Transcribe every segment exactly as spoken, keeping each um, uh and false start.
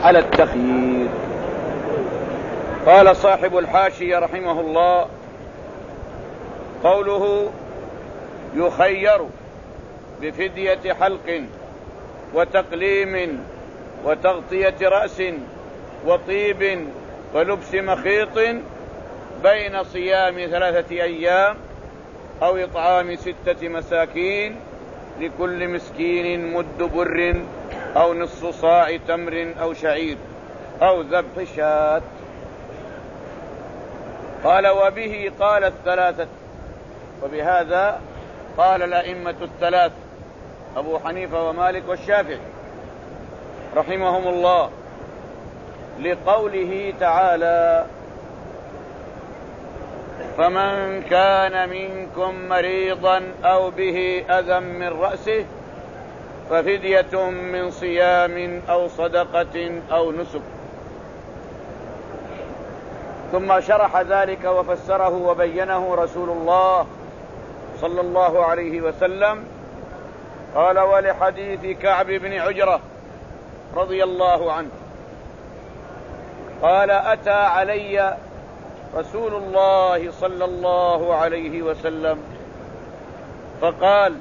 على التخيير. قال صاحب الحاشية رحمه الله: قوله يخير بفدية حلق وتقليم وتغطية رأس وطيب ولبس مخيط بين صيام ثلاثة أيام أو إطعام ستة مساكين لكل مسكين مد بر أو نصف صاع تمر أو شعير أو ذبح شاة. قال: وبه قال الثلاثة، وبهذا قال الأئمة الثلاث أبو حنيفة ومالك والشافعي رحمهم الله، لقوله تعالى: فمن كان منكم مريضا أو به أذى من رأسه ففدية من صيام أو صدقة أو نسك. ثم شرح ذلك وفسره وبينه رسول الله صلى الله عليه وسلم. قال: ولحديث كعب بن عجرة رضي الله عنه قال: أتى علي رسول الله صلى الله عليه وسلم فقال: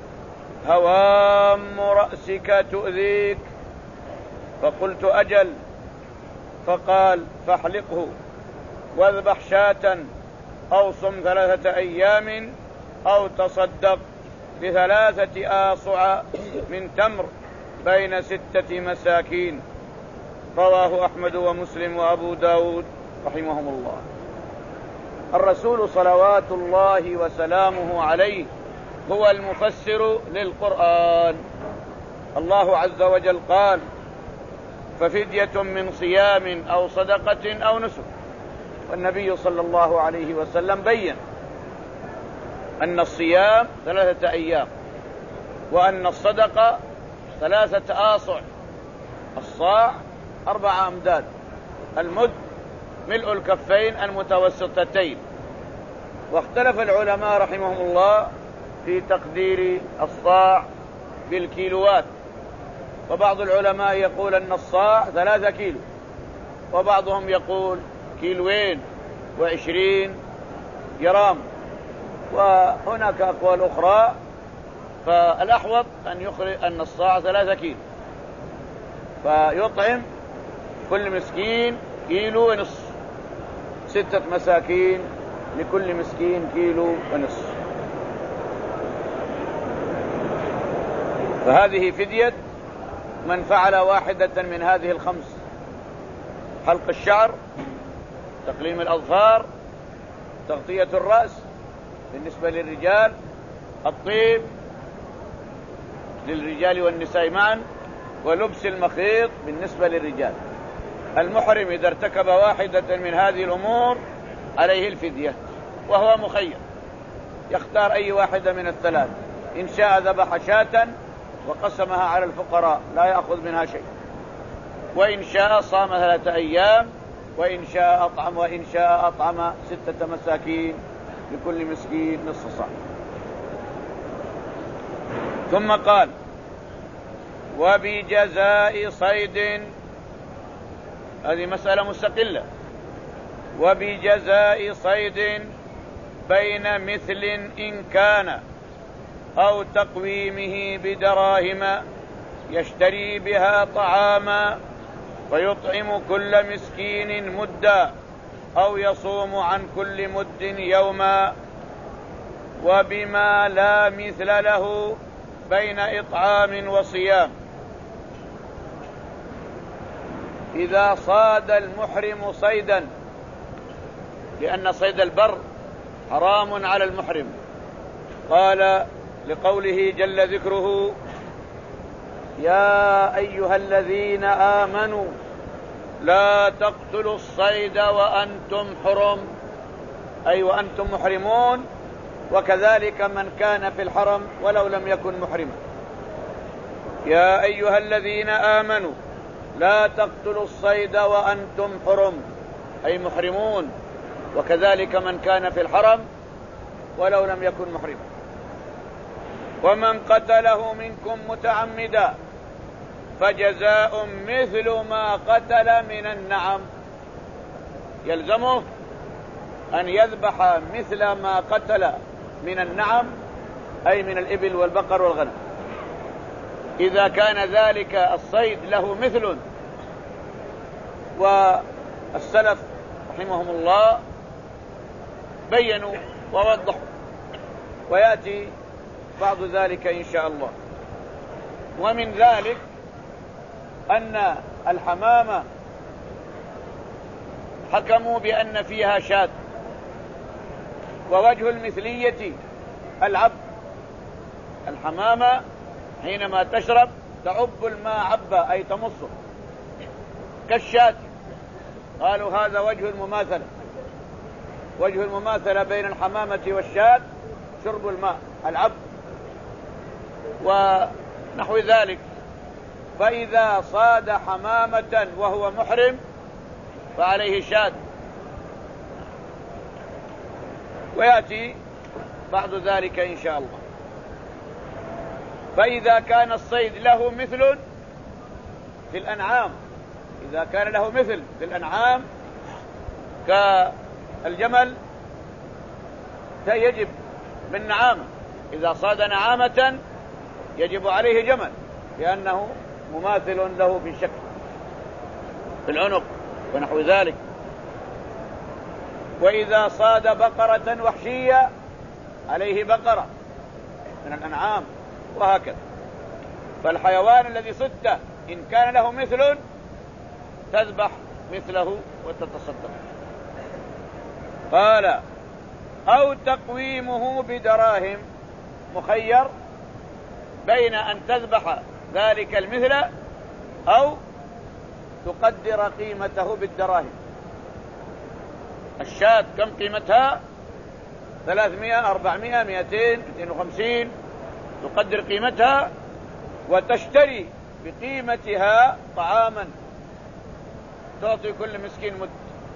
هوام رأسك تؤذيك؟ فقلت: أجل. فقال: فاحلقه واذبح شاة أو صم ثلاثة أيام أو تصدق بثلاثة آصع من تمر بين ستة مساكين. رواه أحمد ومسلم وأبو داود رحمهم الله. الرسول صلوات الله وسلامه عليه هو المفسر للقرآن. الله عز وجل قال: ففدية من صيام أو صدقة أو نسك. والنبي صلى الله عليه وسلم بين أن الصيام ثلاثة أيام، وأن الصدقة ثلاثة آصع. الصاع أربعة أمداد، المد ملء الكفين المتوسطتين. واختلف العلماء رحمهم الله في تقدير الصاع بالكيلوات، وبعض العلماء يقول أن الصاع ثلاثة كيلو، وبعضهم يقول كيلوين وعشرين جرام، وهناك أقوال أخرى. فالأحوط أن يخرج أن الصاع ثلاثة كيلو، فيطعم كل مسكين كيلو ونصف، ستة مساكين لكل مسكين كيلو ونصف. فهذه فدية من فعل واحدة من هذه الخمس: حلق الشعر، تقليم الأظفار، تغطية الرأس بالنسبة للرجال، الطيب للرجال والنساء معا، ولبس المخيط بالنسبة للرجال. المحرم إذا ارتكب واحدة من هذه الأمور عليه الفدية، وهو مخير يختار أي واحدة من الثلاث. إن شاء ذبح شاة وقسمها على الفقراء لا يأخذ منها شيء، وإن شاء صام ثلاثة أيام، وإن شاء أطعم وإن شاء أطعم ستة مساكين لكل مسكين نصف صاع. ثم قال: وبجزاء صيد، هذه مسألة مستقلة، وبجزاء صيد بين مثل إن كان أو تقويمه بدراهم يشتري بها طعاما فيطعم كل مسكين مدا أو يصوم عن كل مد يوما، وبما لا مثل له بين إطعام وصيام. إذا صاد المحرم صيدا، لأن صيد البر حرام على المحرم، قال لقوله جل ذكره: يا أيها الذين آمنوا لا تقتلوا الصيد وأنتم حرم، أي وأنتم محرمون، وكذلك من كان في الحرم ولو لم يكن محرما. يا أيها الذين آمنوا لا تقتلوا الصيد وأنتم حرم، أي محرمون، وكذلك من كان في الحرم ولو لم يكن محرما. ومن قتله منكم متعمدا، فجزاء مثل ما قتل من النعم. يلزمه أن يذبح مثل ما قتل من النعم، أي من الإبل والبقر والغنم، إذا كان ذلك الصيد له مثل. والسلف رحمهم الله بينوا ووضحوا، ويأتي بعض ذلك إن شاء الله. ومن ذلك أن الحمامة حكموا بأن فيها شاة، ووجه المثلية العب. الحمامة حينما تشرب تعب الماء عبا، أي تمصه كالشاة. قالوا هذا وجه المماثلة، وجه المماثلة بين الحمامة والشاة شرب الماء العب ونحو ذلك. فإذا صاد حمامة وهو محرم فعليه شاة، ويأتي بعد ذلك إن شاء الله. فإذا كان الصيد له مثل في الأنعام، إذا كان له مثل في الأنعام كالجمل فيجب من نعامة، إذا صاد نعامة يجب عليه جمل، لأنه مماثل له في الشكل في العنق ونحو ذلك. وإذا صاد بقرة وحشية عليه بقرة من الأنعام، وهكذا. فالحيوان الذي صدته إن كان له مثل تذبح مثله وتتصدق. قال أو تقويمه بدراهم، مخير بين أن تذبح ذلك المثل أو تقدر قيمته بالدراهم. الشاة كم قيمتها؟ ثلاثمائة أربعمائة مئتين مئتين وخمسين، تقدر قيمتها وتشتري بقيمتها طعاما تعطي كل مسكين مد،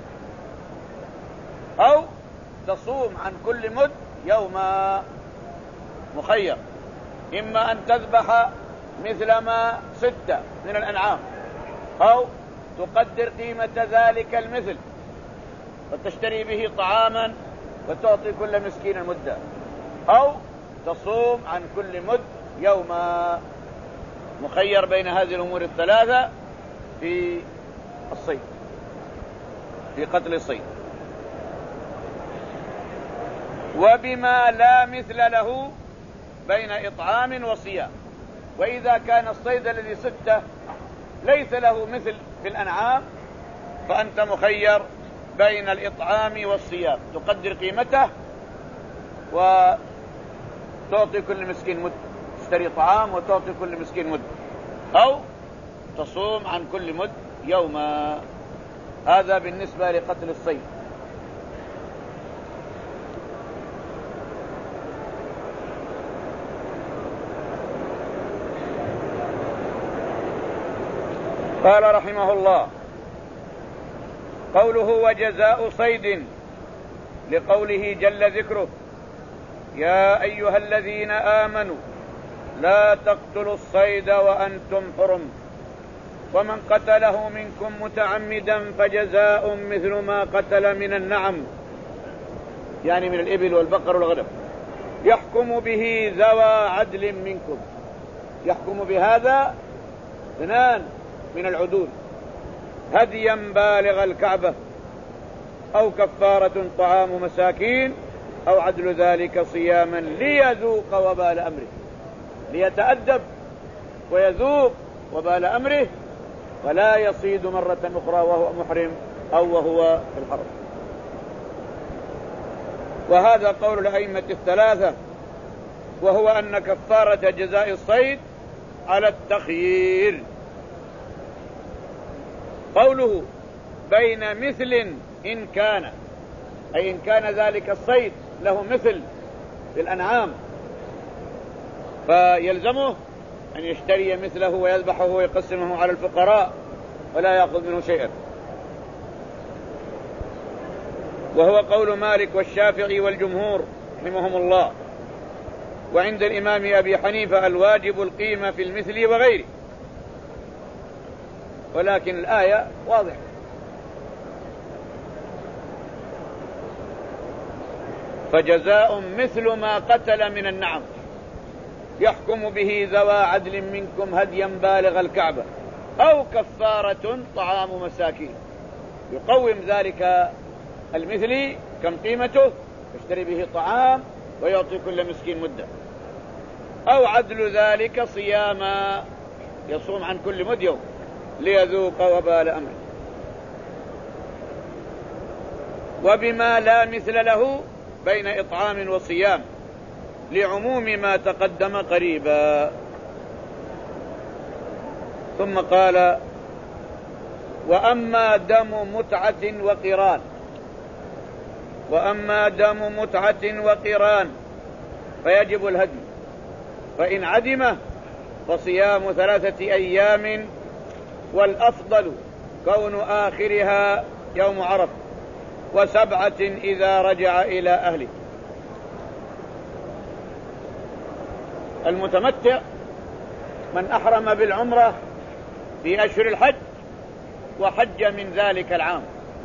أو تصوم عن كل مد يوما. مخير، إما أن تذبح مثل ما ستة من الأنعام، أو تقدر قيمة ذلك المثل وتشتري به طعاما وتعطي كل مسكين مدة، أو تصوم عن كل مد يوما. مخير بين هذه الأمور الثلاثة في الصيد، في قتل الصيد. وبما لا مثل له بين إطعام وصيام. وإذا كان الصيد الذي صدته ليس له مثل في الأنعام فأنت مخير بين الإطعام والصيام، تقدر قيمته وتعطي كل مسكين مد، تشتري طعام وتعطي كل مسكين مد، أو تصوم عن كل مد يوما. هذا بالنسبة لقتل الصيد. قال رحمه الله قوله وجزاء صيد، لقوله جل ذكره يا أيها الذين آمنوا لا تقتلوا الصيد وأنتم حرم، ومن قتله منكم متعمدا فجزاء مثل ما قتل من النعم، يعني من الإبل والبقر والغنم، يحكم به ذوى عدل منكم. يحكم بهذا اثنان من العدول، هديا بالغ الكعبة، أو كفارة طعام مساكين، أو عدل ذلك صياما ليذوق وبال أمره، ليتأدب ويذوق وبال أمره، ولا يصيد مرة أخرى وهو محرم أو وهو في الحرم. وهذا قول الأئمة الثلاثة، وهو أن كفارة جزاء الصيد على التخيير. قوله بين مثل إن كان، أي إن كان ذلك الصيد له مثل في الأنعام فيلزمه أن يشتري مثله ويذبحه ويقسمه على الفقراء ولا يأخذ منه شيئا. وهو قول مالك والشافعي والجمهور رحمهم الله. وعند الإمام أبي حنيفة الواجب القيمة في المثل وغيره، ولكن الآية واضحة. فجزاء مثل ما قتل من النعم يحكم به ذوى عدل منكم هديا بالغ الكعبة أو كفارة طعام مساكين. يقوم ذلك المثلي كم قيمته، يشتري به طعام ويعطي كل مسكين مدة، أو عدل ذلك صياما يصوم عن كل مد يوم ليذوق وبال أمره. وبما لا مثل له بين إطعام وصيام لعموم ما تقدم قريبا. ثم قال: وأما دم متعة وقران وأما دم متعة وقران فيجب الهدي، فإن عدمه فصيام ثلاثة أيام، والأفضل كون آخرها يوم عرفة، وسبعة إذا رجع إلى أهله. المتمتع من أحرم بالعمرة في أشهر الحج وحج من ذلك العام.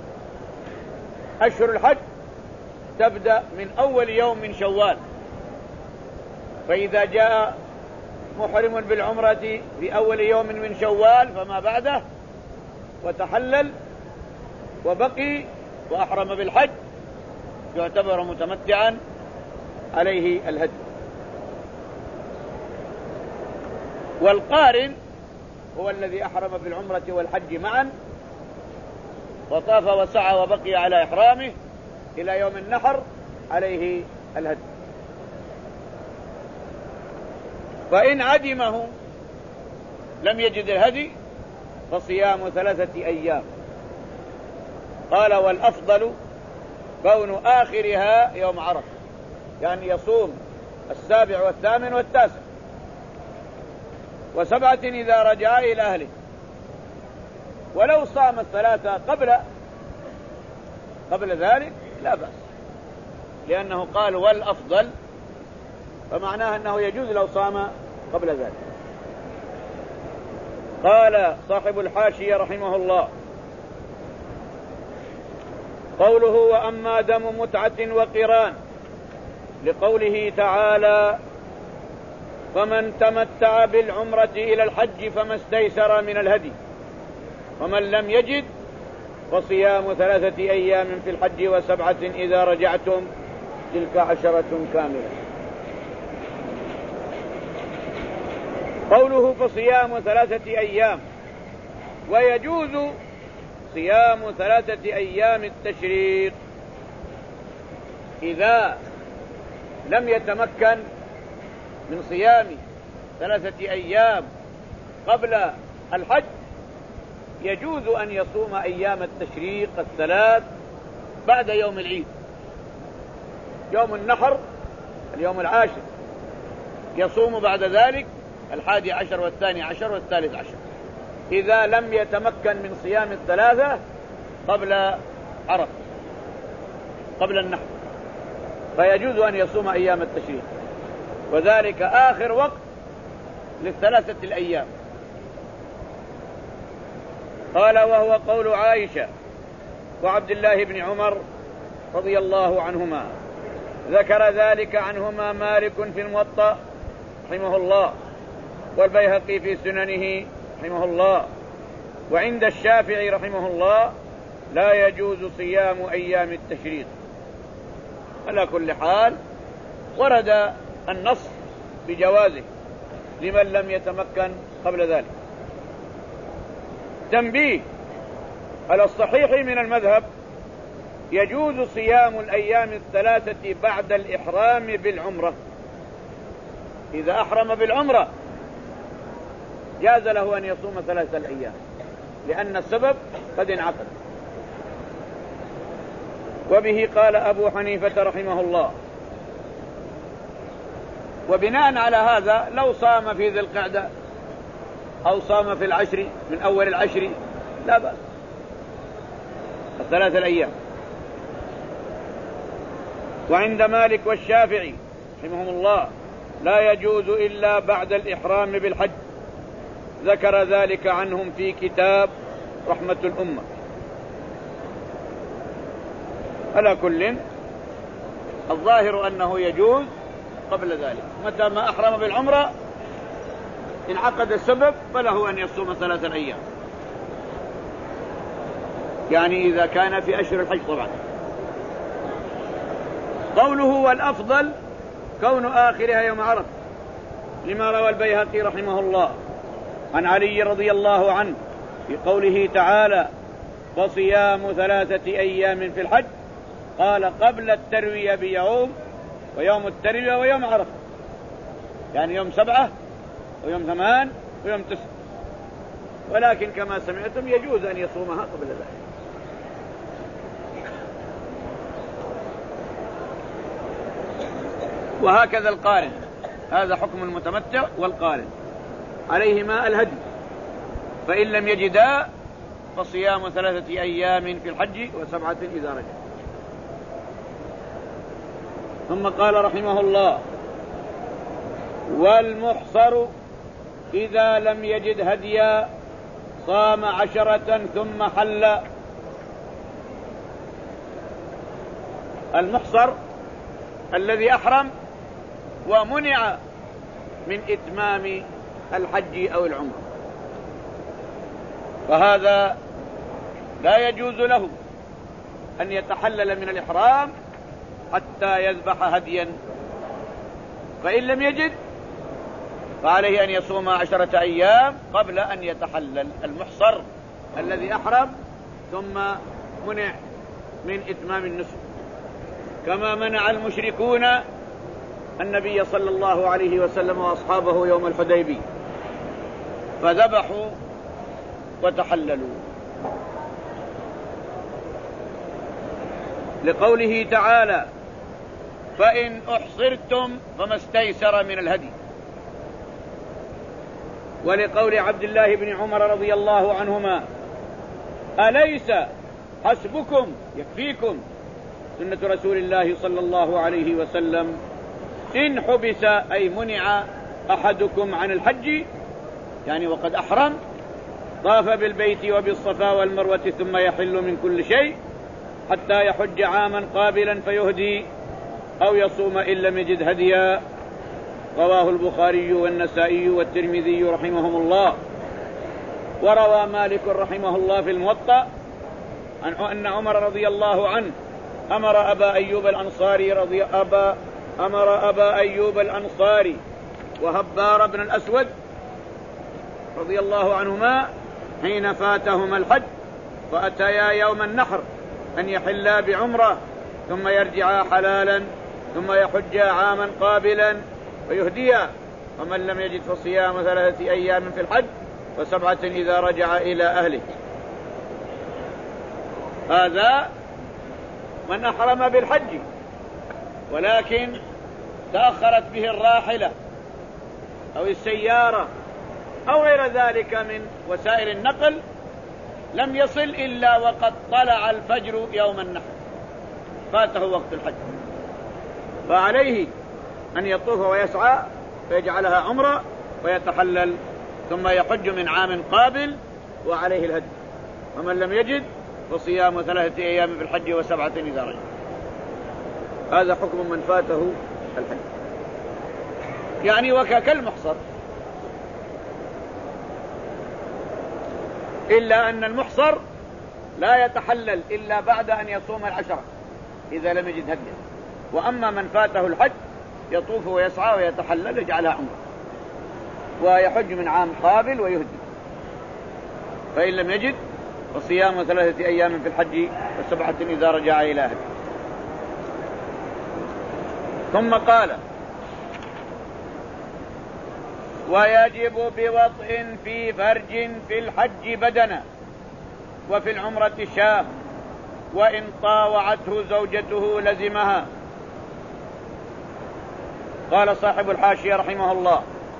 أشهر الحج تبدأ من أول يوم من شوال، فإذا جاء محرم بالعمرة في أول يوم من شوال فما بعده وتحلل وبقي وأحرم بالحج يعتبر متمتعا عليه الهدي. والقارن هو الذي أحرم بالعمرة والحج معا وطاف وسعى وبقي على إحرامه إلى يوم النحر عليه الهدي. فإن عدمه لم يجد الهدي فصيام ثلاثة أيام. قال: والأفضل كون آخرها يوم عرفة، يعني يصوم السابع والثامن والتاسع، وسبعة إذا رجع إلى أهله. ولو صام الثلاثة قبل قبل ذلك لا بأس، لأنه قال والأفضل، فمعناه أنه يجوز لو صام قبل ذلك. قال صاحب الحاشية رحمه الله: قوله وأما دم متعة وقران لقوله تعالى: فمن تمتع بالعمرة إلى الحج فما استيسر من الهدي، ومن لم يجد فصيام ثلاثة أيام في الحج وسبعة إذا رجعتم تلك عشرة كاملة. قوله فصيام ثلاثة أيام، ويجوز صيام ثلاثة أيام التشريق إذا لم يتمكن من صيام ثلاثة أيام قبل الحج، يجوز أن يصوم أيام التشريق الثلاث بعد يوم العيد. يوم النحر اليوم العاشر، يصوم بعد ذلك الحادي عشر والثاني عشر والثالث عشر، إذا لم يتمكن من صيام الثلاثة قبل عرفة قبل النحر، فيجوز أن يصوم أيام التشريق، وذلك آخر وقت للثلاثة الأيام. قال: وهو قول عائشة وعبد الله بن عمر رضي الله عنهما. ذكر ذلك عنهما مالك في الموطأ رحمه الله، والبيهقي في سننه رحمه الله، وعند الشافعي رحمه الله لا يجوز صيام أيام التشريق. على كل حال ورد النص بجوازه لمن لم يتمكن قبل ذلك. تنبيه: على الصحيح من المذهب يجوز صيام الأيام الثلاثة بعد الإحرام بالعمرة. إذا أحرم بالعمرة جاز له أن يصوم ثلاثة الأيام، لأن السبب قد انعقد. وبه قال أبو حنيفة رحمه الله. وبناء على هذا لو صام في ذي القعدة أو صام في العشر من أول العشر لا بأس، الثلاثة الأيام. وعند مالك والشافعي رحمهم الله لا يجوز إلا بعد الإحرام بالحج، ذكر ذلك عنهم في كتاب رحمة الأمة. على كل الظاهر أنه يجوز قبل ذلك، متى ما أحرم بالعمرة انعقد السبب فله أن يصوم ثلاثة أيام، يعني إذا كان في أشهر الحج طبعا. قوله والأفضل كون آخرها يوم عرفة، لما روى البيهقي رحمه الله عن علي رضي الله عنه في قوله تعالى وصيام ثلاثة أيام في الحج، قال قبل التروية بيوم ويوم التروية ويوم عرفة، يعني يوم سبعة ويوم ثمان ويوم تسعة، ولكن كما سمعتم يجوز أن يصومها قبل ذلك. وهكذا القارن، هذا حكم المتمتع والقارن، عليهما الهدي، فإن لم يجدا فصيام ثلاثة أيام في الحج وسبعة إذا رجع. ثم قال رحمه الله والمحصر إذا لم يجد هديا صام عشرة ثم حل. المحصر الذي أحرم ومنع من إتمام الحج أو العمرة، فهذا لا يجوز له أن يتحلل من الإحرام حتى يذبح هديا، فإن لم يجد فعليه أن يصوم عشرة أيام قبل أن يتحلل. المحصر الذي أحرم ثم منع من إتمام النسك، كما منع المشركون النبي صلى الله عليه وسلم وأصحابه يوم الحديبية فذبحوا وتحللوا، لقوله تعالى فإن أحصرتم فما استيسر من الهدي، ولقول عبد الله بن عمر رضي الله عنهما أليس حسبكم يكفيكم سنة رسول الله صلى الله عليه وسلم إن حبس أي منع أحدكم عن الحج، يعني وقد أحرم طاف بالبيت وبالصفا والمروة ثم يحل من كل شيء حتى يحج عاما قابلا فيهدي أو يصوم إن لم يجد هديا. رواه البخاري والنسائي والترمذي رحمهم الله. وروى مالك رحمه الله في الموطأ أن عمر رضي الله عنه أمر أبا أيوب الأنصاري رضي أبا أمر أبا أيوب الأنصاري وهبار بن الأسود رضي الله عنهما حين فاتهما الحج فأتيا يوم النحر أن يحلا بعمرة ثم يرجعا حلالا ثم يحجا عاما قابلا ويهديا، ومن لم يجد فصيام ثلاثة أيام في الحج وسبعة إذا رجع إلى أهله. هذا من أحرم بالحج ولكن تأخرت به الراحلة أو السيارة أو غير ذلك من وسائل النقل، لم يصل إلا وقد طلع الفجر يوم النحر فاته وقت الحج، فعليه أن يطوف ويسعى فيجعلها عمرة ويتحلل ثم يحج من عام قابل وعليه الهدي. ومن لم يجد فصيام ثلاثة أيام في الحج وسبعة إذا رجع. هذا حكم من فاته الحج، يعني وكالمحصر، إلا أن المحصر لا يتحلل إلا بعد أن يصوم العشرة إذا لم يجد هديا، وأما من فاته الحج يطوف ويسعى ويتحلل يجعلها عمره ويحج من عام قابل ويهدي. فإن لم يجد فصيام ثلاثة أيام في الحج وسبعة إذا رجع إلى أهله. ثم قال ويجب بوطء في فرج في الحج بدنا وفي العمرة شاه وإن طاوعته زوجته لزمها. قال صاحب الحاشية رحمه الله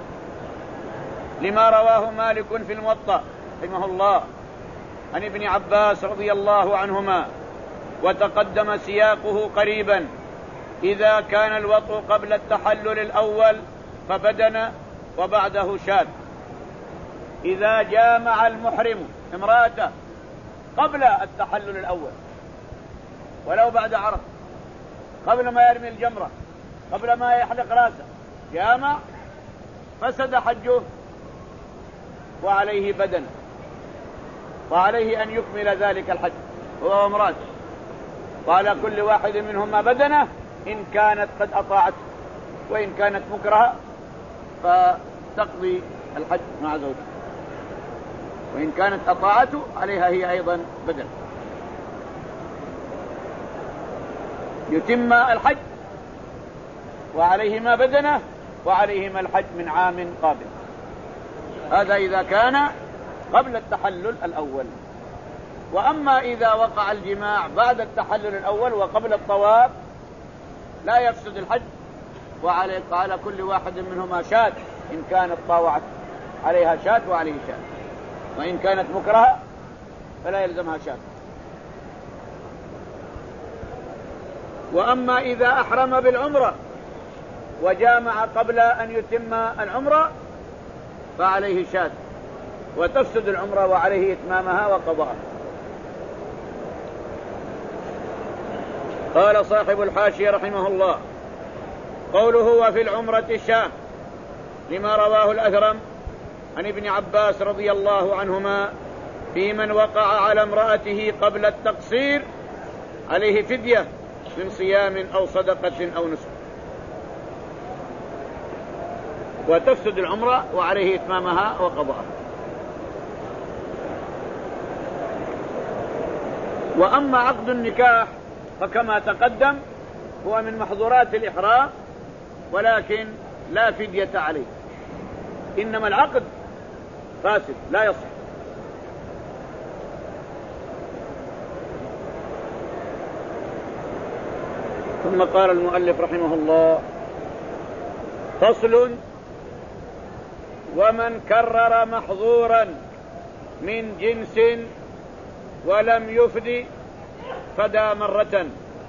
لما رواه مالك في الموطأ رحمه الله عن ابن عباس رضي الله عنهما وتقدم سياقه قريبا: إذا كان الوطء قبل التحلل الأول فبدن وبعده شاذ. إذا جامع المحرم امرأته قبل التحلل الأول ولو بعد عرف، قبل ما يرمي الجمرة، قبل ما يحلق راسه، جامع، فسد حجه وعليه بدنه، وعليه أن يكمل ذلك الحج هو وامرأته، وعلى كل واحد منهما بدنه إن كانت قد أطاعته، وإن كانت مكرهة فتقضي الحج مع زوجها، وإن كانت أطاعته عليها هي أيضا بدن. يتم الحج وعليهما بدنه وعليهما الحج من عام قابل. هذا إذا كان قبل التحلل الأول. وأما إذا وقع الجماع بعد التحلل الأول وقبل الطواف لا يفسد الحج، وعلى على كل واحد منهما شاة إن كانت طاوعت، عليها شاة وعليه شاة، وإن كانت مكرهة فلا يلزمها شاة. وأما إذا أحرم بالعمرة وجامع قبل أن يتم العمرة فعليه شاة، وتفسد العمرة وعليه إتمامها وقضاءها. قال صاحب الحاشية رحمه الله: قوله وفي العمرة الشاة لما رواه الأثرم عن ابن عباس رضي الله عنهما في من وقع على امرأته قبل التقصير عليه فدية من صيام أو صدقة أو نسك، وتفسد العمرة وعليه إتمامها وقضاءها. وأما عقد النكاح فكما تقدم هو من محظورات الإحرام، ولكن لا فدية عليه، إنما العقد فاسد لا يصح. ثم قال المؤلف رحمه الله: فصل: ومن كرر محظورا من جنس ولم يفدي فدى مرة.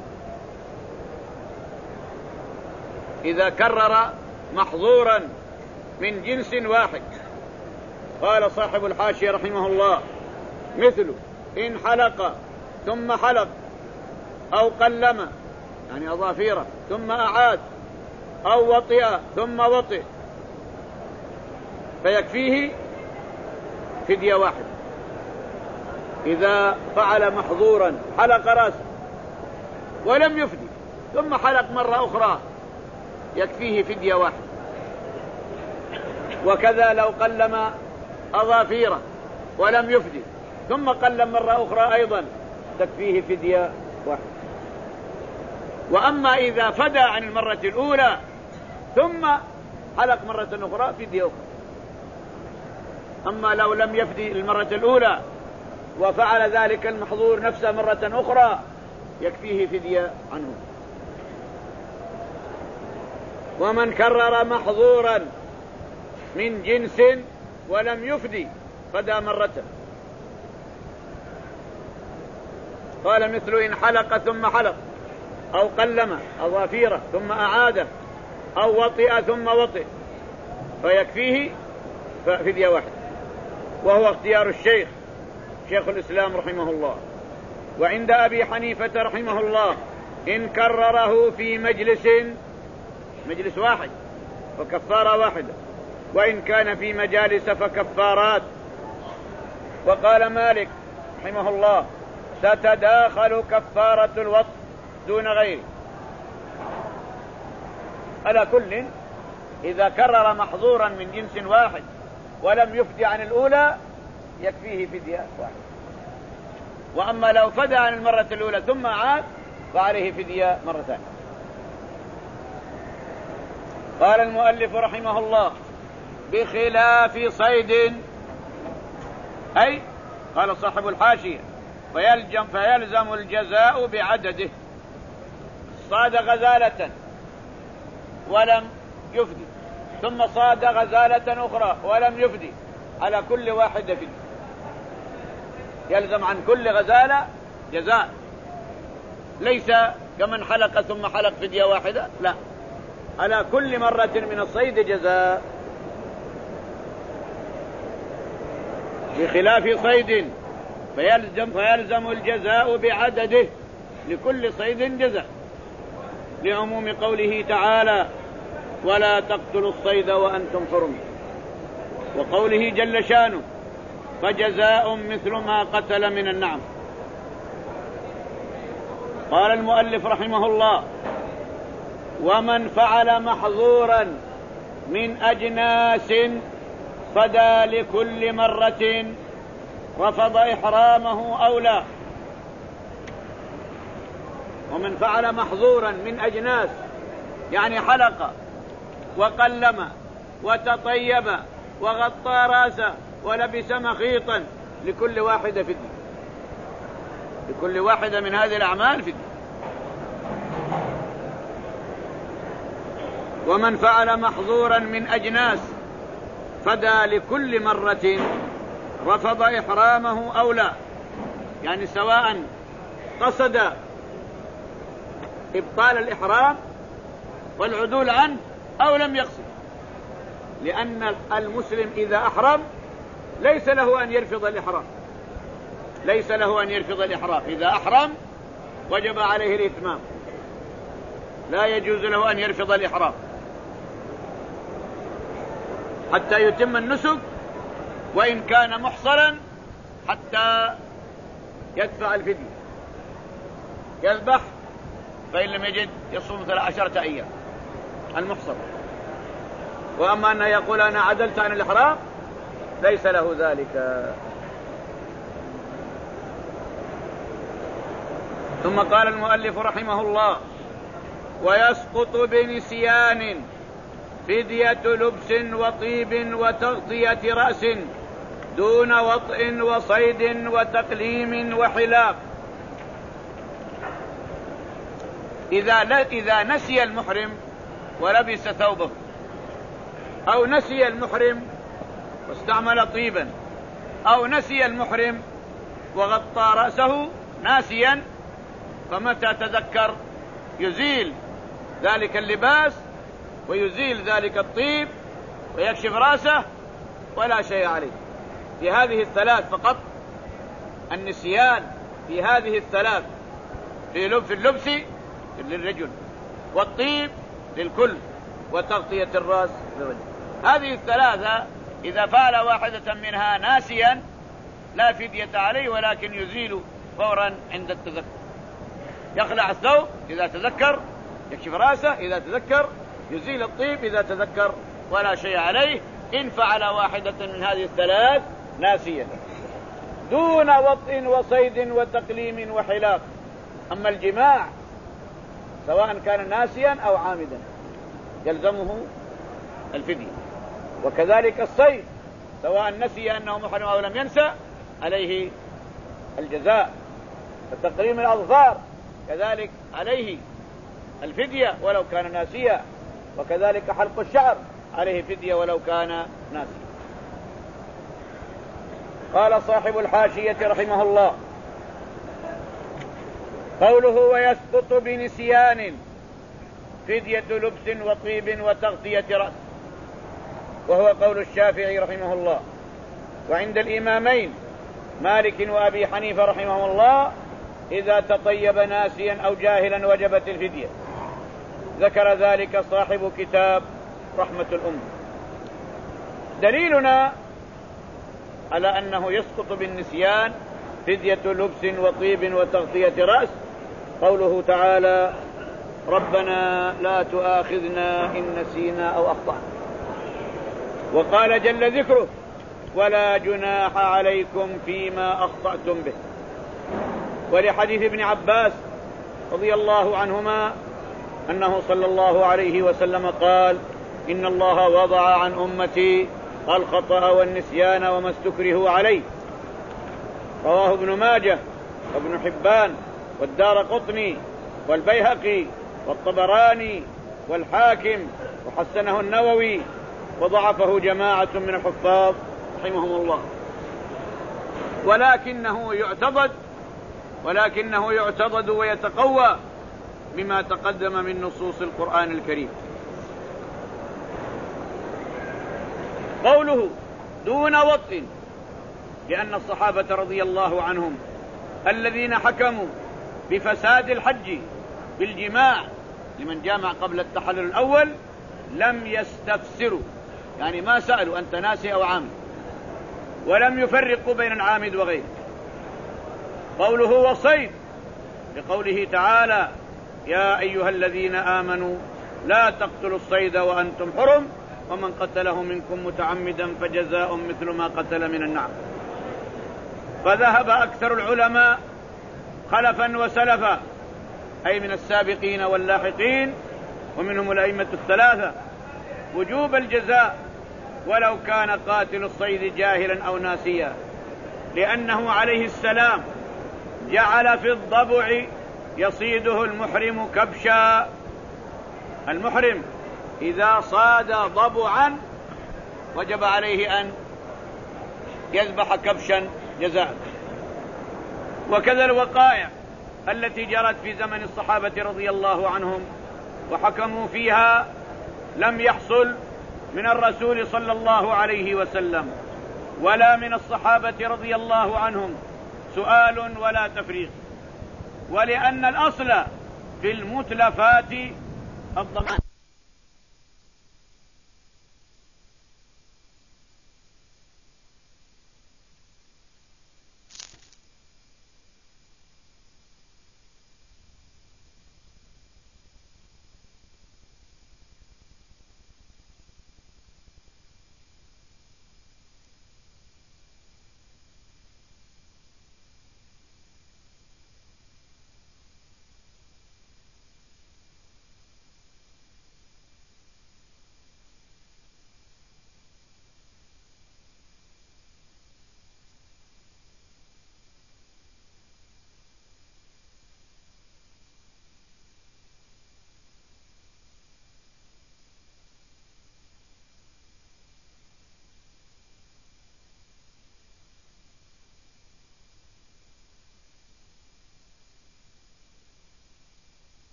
إذا كرر محظورا من جنس واحد، قال صاحب الحاشية رحمه الله: مثل إن حلق ثم حلق، أو قلم يعني أظافيره ثم أعاد، أو وطئ ثم وطئ، فيكفيه فدية واحد. إذا فعل محظورا حلق راسه ولم يفدي ثم حلق مرة أخرى يكفيه فدية واحد. وكذا لو قلم أظافيره ولم يفدي ثم قلم مرة أخرى أيضا تكفيه فدية واحد. وأما إذا فدى عن المرة الأولى ثم حلق مرة أخرى فدية أخرى. أما لو لم يفدي المرة الأولى وفعل ذلك المحظور نفسه مرة أخرى يكفيه فدية عنه. ومن كرر محظورا من جنس ولم يفدي فدى مرة. قال مثل إن حلق ثم حلق، أو قلم أظافيره ثم أعاده، أو وطئ ثم وطئ، فيكفيه فدية واحد. وهو اختيار الشيخ شيخ الإسلام رحمه الله. وعند أبي حنيفة رحمه الله إن كرره في مجلس مجلس واحد فكفارة واحدة، وإن كان في مجالس فكفارات. وقال مالك رحمه الله ستداخل كفارة الوطء دون غيره. على كل إذا كرر محظورا من جنس واحد ولم يفدي عن الأولى يكفيه فدية واحد. وأما لو فدى عن المرة الأولى ثم عاد فعليه فدية مرة ثانية. قال المؤلف رحمه الله بخلاف صيد، أي قال صاحب الحاشية فيلزم, فيلزم الجزاء بعدده. صاد غزالة ولم يفدي ثم صاد غزالة أخرى ولم يفدي، على كل واحدة فدية، يلزم عن كل غزالة جزاء، ليس كمن حلق ثم حلق فدية واحدة، لا، على كل مرة من الصيد جزاء. بخلاف صيد فيلزم, فيلزم الجزاء بعدده، لكل صيد جزاء، لعموم قوله تعالى ولا تقتلوا الصيد وأنتم حرم، وقوله جل شانه فجزاء مثل ما قتل من النعم. قال المؤلف رحمه الله ومن فعل محظورا من أجناس فدى لكل مرة رفض إحرامه أو لا. ومن فعل محظورا من أجناس يعني حلق وقلم وتطيب وغطى راسه ولبس مخيطا، لكل واحدة فدية، لكل واحدة من هذه الأعمال فدية. ومن فعل محظورا من أجناس فدى لكل مرة رفض إحرامه أو لا، يعني سواء قصد إبطال الإحرام والعدول عنه أو لم يقصد، لأن المسلم إذا أحرم ليس له أن يرفض الإحرام، ليس له أن يرفض الإحرام. إذا أحرم وجب عليه الإتمام، لا يجوز له أن يرفض الإحرام حتى يتم النسك، وإن كان محصرا حتى يدفع الفدية، يذبح، فإن لم يجد يصوم عشرة أيام المحصر. وأما أنه يقول أنا عدلت عن الإحرام ليس له ذلك. ثم قال المؤلف رحمه الله ويسقط بنسيان فدية لبس وطيب وتغطية رأس دون وطء وصيد وتقليم وحلاق. إذا, إذا نسي المحرم ولبس ثوبه، أو نسي المحرم واستعمل طيبا، أو نسي المحرم وغطى رأسه ناسيا، فمتى تذكر يزيل ذلك اللباس ويزيل ذلك الطيب ويكشف رأسه ولا شيء عليه. في هذه الثلاث فقط النسيان، في هذه الثلاث، في لبس اللبس للرجل، والطيب للكل، وتغطية الرأس للرجل. هذه الثلاثة إذا فعل واحدة منها ناسيا لا فدية عليه، ولكن يزيل فورا عند التذكر. يخلع الثوب إذا تذكر، يكشف رأسه إذا تذكر، يزيل الطيب إذا تذكر، ولا شيء عليه إن فعل واحدة من هذه الثلاث ناسيا دون وطء وصيد وتقليم وحلاق. أما الجماع سواء كان ناسيا أو عامدا يلزمه الفدية، وكذلك الصيد سواء نسي أنه محرم أو لم ينسى عليه الجزاء. فتقليم الأظفار كذلك عليه الفدية ولو كان ناسيا، وكذلك حلق الشعر عليه فدية ولو كان ناسيا. قال صاحب الحاشية رحمه الله قوله ويسقط بنسيان فدية لبس وطيب وتغطية رأس، وهو قول الشافعي رحمه الله، وعند الإمامين مالك وأبي حنيفة رحمه الله إذا تطيب ناسيا أو جاهلا وجبت الفدية. ذكر ذلك صاحب كتاب رحمة الأم. دليلنا على أنه يسقط بالنسيان فدية لبس وطيب وتغطية رأس قوله تعالى ربنا لا تؤاخذنا إن نسينا أو أخطأنا. وقال جل ذكره ولا جناح عليكم فيما أخطأتم به. ولحديث ابن عباس رضي الله عنهما أنه صلى الله عليه وسلم قال إن الله وضع عن أمتي الخطأ والنسيان وما استكرهوا عليه. رواه ابن ماجه وابن حبان والدارقطني والبيهقي والطبراني والحاكم، وحسنه النووي وضعفه جماعة من الحفاظ رحمهم الله. ولكنه يعتضد ولكنه يعتضد ويتقوى بما تقدم من نصوص القرآن الكريم. قوله دون وطء لأن الصحابة رضي الله عنهم الذين حكموا بفساد الحج بالجماع لمن جامع قبل التحلل الأول لم يستفسروا، يعني ما سألوا أنت ناسي أو عامد، ولم يفرقوا بين العامد وغيره. قوله وصيد لقوله تعالى يا أيها الذين آمنوا لا تقتلوا الصيد وأنتم حرم ومن قتله منكم متعمدا فجزاء مثل ما قتل من النعم. فذهب أكثر العلماء خلفا وسلفا أي من السابقين واللاحقين ومنهم الأئمة الثلاثة وجوب الجزاء ولو كان قاتل الصيد جاهلا أو ناسيا، لأنه عليه السلام جعل في الضبع يصيده المحرم كبشا. المحرم إذا صاد ضبعا وجب عليه أن يذبح كبشا جزاء. وكذا الوقائع التي جرت في زمن الصحابة رضي الله عنهم وحكموا فيها لم يحصل من الرسول صلى الله عليه وسلم ولا من الصحابة رضي الله عنهم سؤال ولا تفريق، ولأن الأصل في المتلفات الضمان.